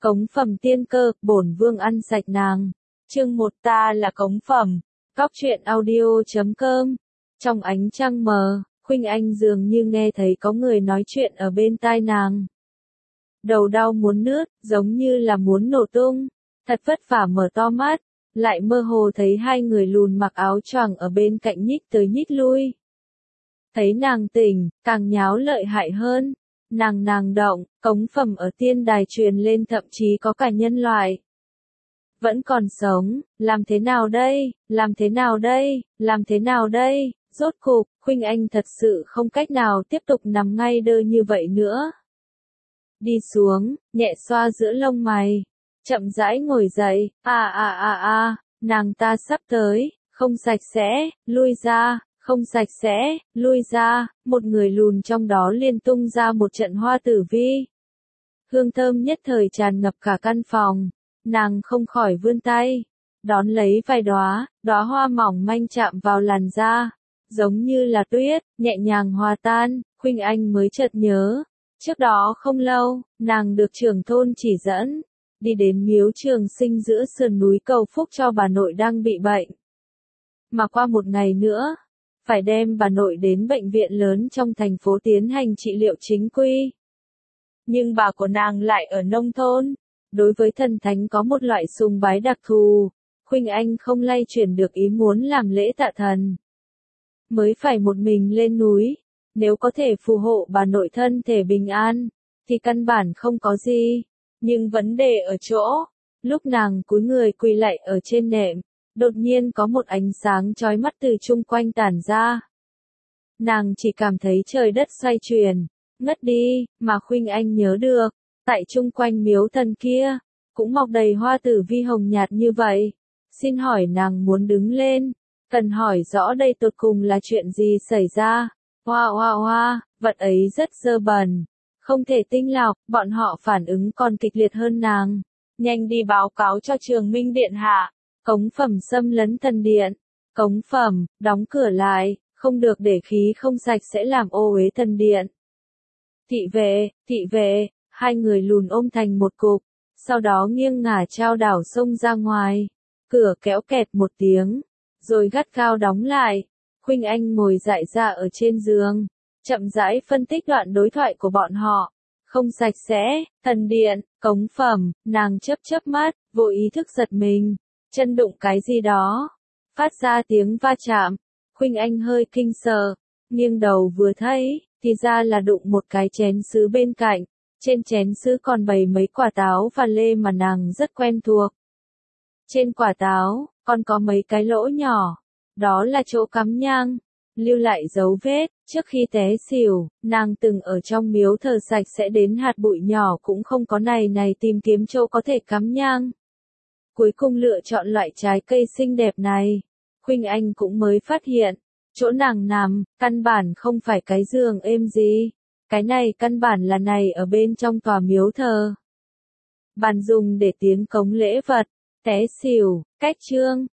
Cống phẩm tiên cơ, bổn vương ăn sạch nàng. Chương 1 ta là cống phẩm. Cóc truyện audio.com. Trong ánh trăng mờ, Khuynh Anh dường như nghe thấy có người nói chuyện ở bên tai nàng. Đầu đau muốn nứt, giống như là muốn nổ tung. Thật vất vả mở to mắt, lại mơ hồ thấy hai người lùn mặc áo choàng ở bên cạnh nhích tới nhích lui. Thấy nàng tỉnh, càng nháo lợi hại hơn. Nàng động, cống phẩm ở tiên đài truyền lên, thậm chí có cả nhân loại. Vẫn còn sống, làm thế nào đây, làm thế nào đây, làm thế nào đây, rốt cục, Khuynh Anh thật sự không cách nào tiếp tục nằm ngay đơ như vậy nữa. Đi xuống, nhẹ xoa giữa lông mày, chậm rãi ngồi dậy, nàng ta sắp tới, không sạch sẽ, lui ra. Không sạch sẽ, lui ra, một người lùn trong đó liền tung ra một trận hoa tử vi. Hương thơm nhất thời tràn ngập cả căn phòng, nàng không khỏi vươn tay, đón lấy vài đóa hoa mỏng manh chạm vào làn da, giống như là tuyết, nhẹ nhàng hòa tan. Khuynh Anh mới chợt nhớ, trước đó không lâu, nàng được trưởng thôn chỉ dẫn, đi đến miếu Trường Sinh giữa sườn núi cầu phúc cho bà nội đang bị bệnh. Mà qua một ngày nữa, phải đem bà nội đến bệnh viện lớn trong thành phố tiến hành trị liệu chính quy. Nhưng bà của nàng lại ở nông thôn, đối với thần thánh có một loại sùng bái đặc thù, Khuynh Anh không lay chuyển được ý muốn làm lễ tạ thần. Mới phải một mình lên núi, nếu có thể phù hộ bà nội thân thể bình an, thì căn bản không có gì. Nhưng vấn đề ở chỗ, lúc nàng cúi người quỳ lạy ở trên nệm, đột nhiên có một ánh sáng chói mắt từ chung quanh tản ra. Nàng chỉ cảm thấy trời đất xoay chuyển, ngất đi, mà Khuynh Anh nhớ được, tại chung quanh miếu thần kia, cũng mọc đầy hoa tử vi hồng nhạt như vậy. Xin hỏi nàng muốn đứng lên, cần hỏi rõ đây tột cùng là chuyện gì xảy ra. Hoa, vật ấy rất dơ bẩn, không thể tinh lọc, bọn họ phản ứng còn kịch liệt hơn nàng. Nhanh đi báo cáo cho Trường Minh điện hạ. Cống phẩm xâm lấn thần điện. Cống phẩm, đóng cửa lại, không được để khí không sạch sẽ làm ô uế thần điện. Thị vệ, hai người lùn ôm thành một cục, sau đó nghiêng ngả chao đảo xông ra ngoài. Cửa kéo kẹt một tiếng, rồi gắt gao đóng lại. Khuynh Anh ngồi dại ra ở trên giường, chậm rãi phân tích đoạn đối thoại của bọn họ. Không sạch sẽ, thần điện, cống phẩm, nàng chớp mắt, vô ý thức giật mình. Chân đụng cái gì đó, phát ra tiếng va chạm. Khuynh Anh hơi kinh sợ, nghiêng đầu vừa thấy, thì ra là đụng một cái chén sứ bên cạnh. Trên chén sứ còn bày mấy quả táo và lê mà nàng rất quen thuộc. Trên quả táo, còn có mấy cái lỗ nhỏ, đó là chỗ cắm nhang, lưu lại dấu vết. Trước khi té xỉu, nàng từng ở trong miếu thờ sạch sẽ đến hạt bụi nhỏ cũng không có, này tìm kiếm chỗ có thể cắm nhang. Cuối cùng lựa chọn loại trái cây xinh đẹp này. Khuynh Anh cũng mới phát hiện, chỗ nàng nằm, căn bản không phải cái giường êm gì. Cái này căn bản là này ở bên trong tòa miếu thờ. Bàn dùng để tiến cống lễ vật, té xỉu, cách chương,